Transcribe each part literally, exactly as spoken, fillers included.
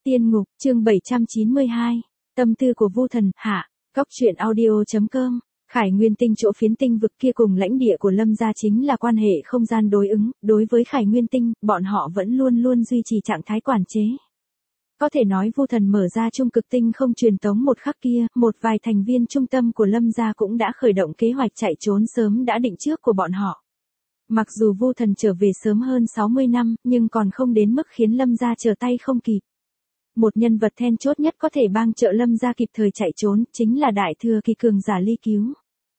Tiên ngục, chương bảy trăm chín mươi hai, tâm tư của Vu Thần, hạ, góc truyện audio.com. Khải Nguyên Tinh chỗ phiến tinh vực kia cùng lãnh địa của Lâm gia chính là quan hệ không gian đối ứng, đối với Khải Nguyên Tinh, bọn họ vẫn luôn luôn duy trì trạng thái quản chế. Có thể nói Vu Thần mở ra trung cực tinh không truyền tống một khắc kia, một vài thành viên trung tâm của Lâm gia cũng đã khởi động kế hoạch chạy trốn sớm đã định trước của bọn họ. Mặc dù Vu Thần trở về sớm hơn sáu mươi năm, nhưng còn không đến mức khiến Lâm gia trở tay không kịp. Một nhân vật then chốt nhất có thể bang trợ Lâm gia kịp thời chạy trốn, chính là đại thừa kỳ cường giả Ly Cứu.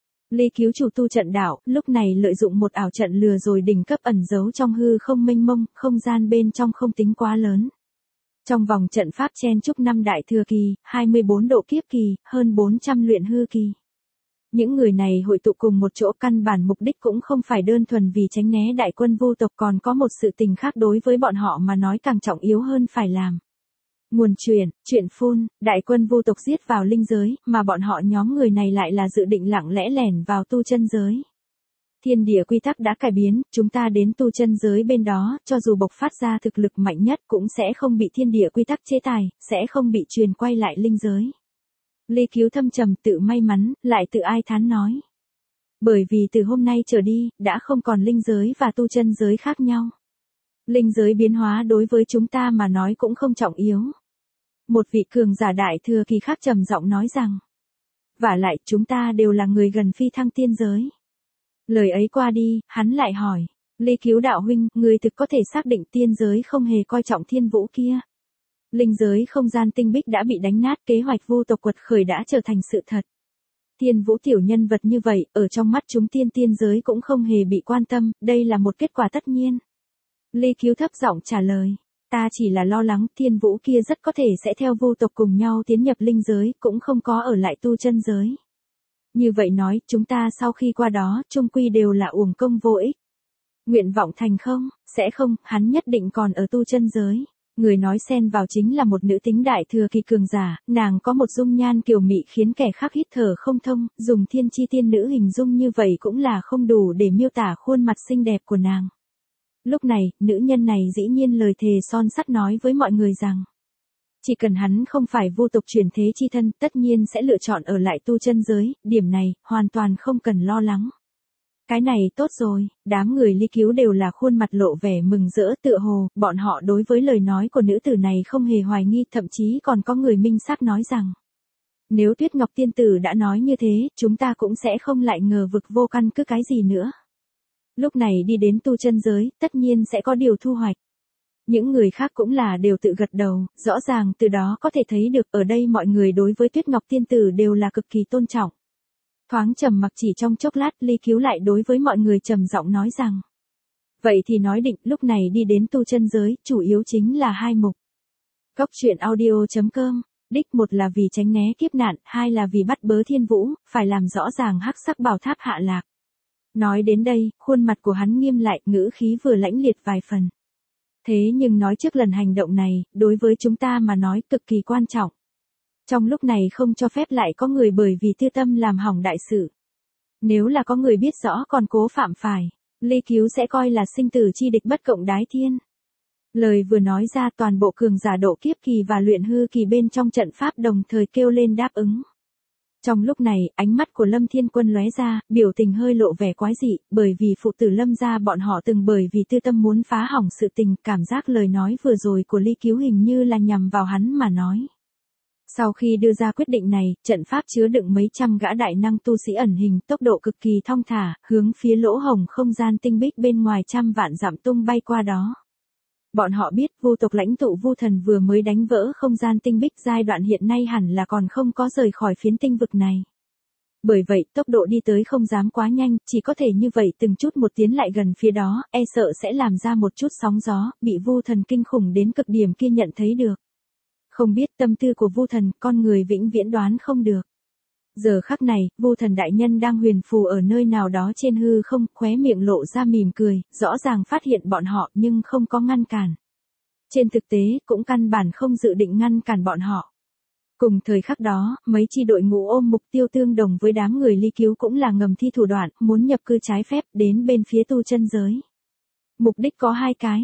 Ly Cứu chủ tu trận đạo, lúc này lợi dụng một ảo trận lừa rồi đỉnh cấp ẩn giấu trong hư không mênh mông, không gian bên trong không tính quá lớn. Trong vòng trận pháp chen chúc năm đại thừa kỳ, hai mươi bốn độ kiếp kỳ, hơn bốn trăm luyện hư kỳ. Những người này hội tụ cùng một chỗ, căn bản mục đích cũng không phải đơn thuần vì tránh né đại quân vô tộc, còn có một sự tình khác đối với bọn họ mà nói càng trọng yếu hơn phải làm. Nguồn truyền, chuyện phun, đại quân vô tộc giết vào linh giới, mà bọn họ nhóm người này lại là dự định lặng lẽ lẻn vào tu chân giới. Thiên địa quy tắc đã cải biến, chúng ta đến tu chân giới bên đó, cho dù bộc phát ra thực lực mạnh nhất cũng sẽ không bị thiên địa quy tắc chế tài, sẽ không bị truyền quay lại linh giới. Ly Cứu thâm trầm tự may mắn, lại tự ai thán nói. Bởi vì từ hôm nay trở đi, đã không còn linh giới và tu chân giới khác nhau. Linh giới biến hóa đối với chúng ta mà nói cũng không trọng yếu. Một vị cường giả đại thừa kỳ khác trầm giọng nói rằng. Vả lại chúng ta đều là người gần phi thăng tiên giới. Lời ấy qua đi, hắn lại hỏi. Ly Cứu đạo huynh, người thực có thể xác định tiên giới không hề coi trọng thiên vũ kia. Linh giới không gian tinh bích đã bị đánh nát, kế hoạch vô tộc quật khởi đã trở thành sự thật. Thiên vũ tiểu nhân vật như vậy, ở trong mắt chúng tiên tiên giới cũng không hề bị quan tâm, đây là một kết quả tất nhiên. Ly Cứu thấp giọng trả lời, ta chỉ là lo lắng thiên vũ kia rất có thể sẽ theo vô tộc cùng nhau tiến nhập linh giới, cũng không có ở lại tu chân giới. Như vậy nói, chúng ta sau khi qua đó, chung quy đều là uổng công vô ích. Nguyện vọng thành không, sẽ không, hắn nhất định còn ở tu chân giới. Người nói xen vào chính là một nữ tính đại thừa kỳ cường giả, nàng có một dung nhan kiều mị khiến kẻ khác hít thở không thông, dùng thiên chi tiên nữ hình dung như vậy cũng là không đủ để miêu tả khuôn mặt xinh đẹp của nàng. Lúc này, nữ nhân này dĩ nhiên lời thề son sắt nói với mọi người rằng, chỉ cần hắn không phải vô tộc chuyển thế chi thân, tất nhiên sẽ lựa chọn ở lại tu chân giới, điểm này, hoàn toàn không cần lo lắng. Cái này tốt rồi, đám người Ly Cứu đều là khuôn mặt lộ vẻ mừng rỡ, tựa hồ, bọn họ đối với lời nói của nữ tử này không hề hoài nghi, thậm chí còn có người minh xác nói rằng. Nếu Tuyết Ngọc Tiên Tử đã nói như thế, chúng ta cũng sẽ không lại ngờ vực vô căn cứ cái gì nữa. Lúc này đi đến tu chân giới, tất nhiên sẽ có điều thu hoạch. Những người khác cũng là đều tự gật đầu, rõ ràng từ đó có thể thấy được ở đây mọi người đối với Tuyết Ngọc Tiên Tử đều là cực kỳ tôn trọng. Thoáng trầm mặc chỉ trong chốc lát, Ly Cứu lại đối với mọi người trầm giọng nói rằng. Vậy thì nói định lúc này đi đến tu chân giới, chủ yếu chính là hai mục. Góc truyện audio.com, đích một là vì tránh né kiếp nạn, hai là vì bắt bớ thiên vũ, phải làm rõ ràng hắc sắc bảo tháp hạ lạc. Nói đến đây, khuôn mặt của hắn nghiêm lại, ngữ khí vừa lãnh liệt vài phần. Thế nhưng nói trước lần hành động này, đối với chúng ta mà nói cực kỳ quan trọng. Trong lúc này không cho phép lại có người bởi vì tư tâm làm hỏng đại sự. Nếu là có người biết rõ còn cố phạm phải, Ly Cứu sẽ coi là sinh tử chi địch bất cộng đái thiên. Lời vừa nói ra, toàn bộ cường giả độ kiếp kỳ và luyện hư kỳ bên trong trận pháp đồng thời kêu lên đáp ứng. Trong lúc này, ánh mắt của Lâm Thiên Quân lóe ra, biểu tình hơi lộ vẻ quái dị, bởi vì phụ tử Lâm gia bọn họ từng bởi vì tư tâm muốn phá hỏng sự tình, cảm giác lời nói vừa rồi của Ly Cứu hình như là nhằm vào hắn mà nói. Sau khi đưa ra quyết định này, trận pháp chứa đựng mấy trăm gã đại năng tu sĩ ẩn hình, tốc độ cực kỳ thong thả, hướng phía lỗ hổng không gian tinh bích bên ngoài trăm vạn dặm tung bay qua đó. Bọn họ biết vô tộc lãnh tụ Vu Thần vừa mới đánh vỡ không gian tinh bích, giai đoạn hiện nay hẳn là còn không có rời khỏi phiến tinh vực này. Bởi vậy, tốc độ đi tới không dám quá nhanh, chỉ có thể như vậy từng chút một tiến lại gần phía đó, e sợ sẽ làm ra một chút sóng gió, bị Vu Thần kinh khủng đến cực điểm kia nhận thấy được. Không biết tâm tư của Vu Thần, con người vĩnh viễn đoán không được. Giờ khắc này, Vu Thần đại nhân đang huyền phù ở nơi nào đó trên hư không, khóe miệng lộ ra mỉm cười, rõ ràng phát hiện bọn họ nhưng không có ngăn cản. Trên thực tế, cũng căn bản không dự định ngăn cản bọn họ. Cùng thời khắc đó, mấy chi đội ngũ ôm mục tiêu tương đồng với đám người Ly Cứu cũng là ngầm thi thủ đoạn, muốn nhập cư trái phép đến bên phía tu chân giới. Mục đích có hai cái.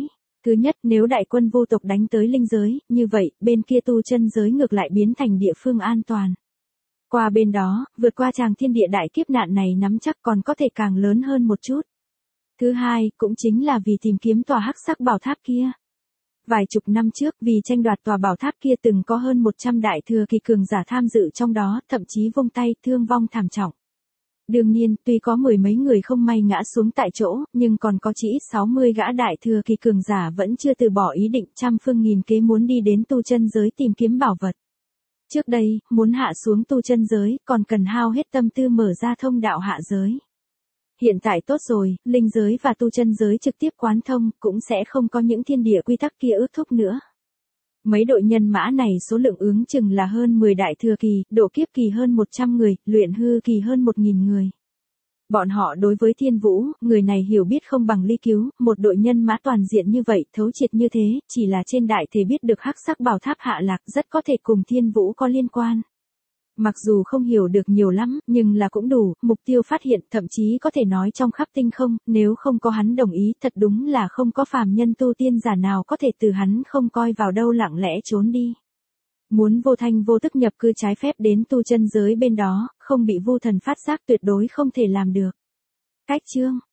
Thứ nhất, nếu đại quân vô tộc đánh tới linh giới, như vậy, bên kia tu chân giới ngược lại biến thành địa phương an toàn. Qua bên đó, vượt qua tràng thiên địa đại kiếp nạn này nắm chắc còn có thể càng lớn hơn một chút. Thứ hai, cũng chính là vì tìm kiếm tòa hắc sắc bảo tháp kia. Vài chục năm trước, vì tranh đoạt tòa bảo tháp kia từng có hơn một trăm đại thừa kỳ cường giả tham dự trong đó, thậm chí vung tay, thương vong thảm trọng. Đương nhiên, tuy có mười mấy người không may ngã xuống tại chỗ, nhưng còn có chỉ ít sáu mươi gã đại thừa kỳ cường giả vẫn chưa từ bỏ ý định, trăm phương nghìn kế muốn đi đến tu chân giới tìm kiếm bảo vật. Trước đây, muốn hạ xuống tu chân giới, còn cần hao hết tâm tư mở ra thông đạo hạ giới. Hiện tại tốt rồi, linh giới và tu chân giới trực tiếp quán thông, cũng sẽ không có những thiên địa quy tắc kia ước thúc nữa. Mấy đội nhân mã này số lượng ước chừng là hơn mười đại thừa kỳ, độ kiếp kỳ hơn một trăm người, luyện hư kỳ hơn một nghìn người. Bọn họ đối với Thiên Vũ, người này hiểu biết không bằng Ly Cứu, một đội nhân mã toàn diện như vậy, thấu triệt như thế, chỉ là trên đại thể biết được hắc sắc bảo tháp hạ lạc rất có thể cùng Thiên Vũ có liên quan. Mặc dù không hiểu được nhiều lắm, nhưng là cũng đủ, mục tiêu phát hiện, thậm chí có thể nói trong khắp tinh không, nếu không có hắn đồng ý, thật đúng là không có phàm nhân tu tiên giả nào có thể từ hắn không coi vào đâu lặng lẽ trốn đi. Muốn vô thanh vô tức nhập cư trái phép đến tu chân giới bên đó, không bị Vu Thần phát giác tuyệt đối không thể làm được. Cách chương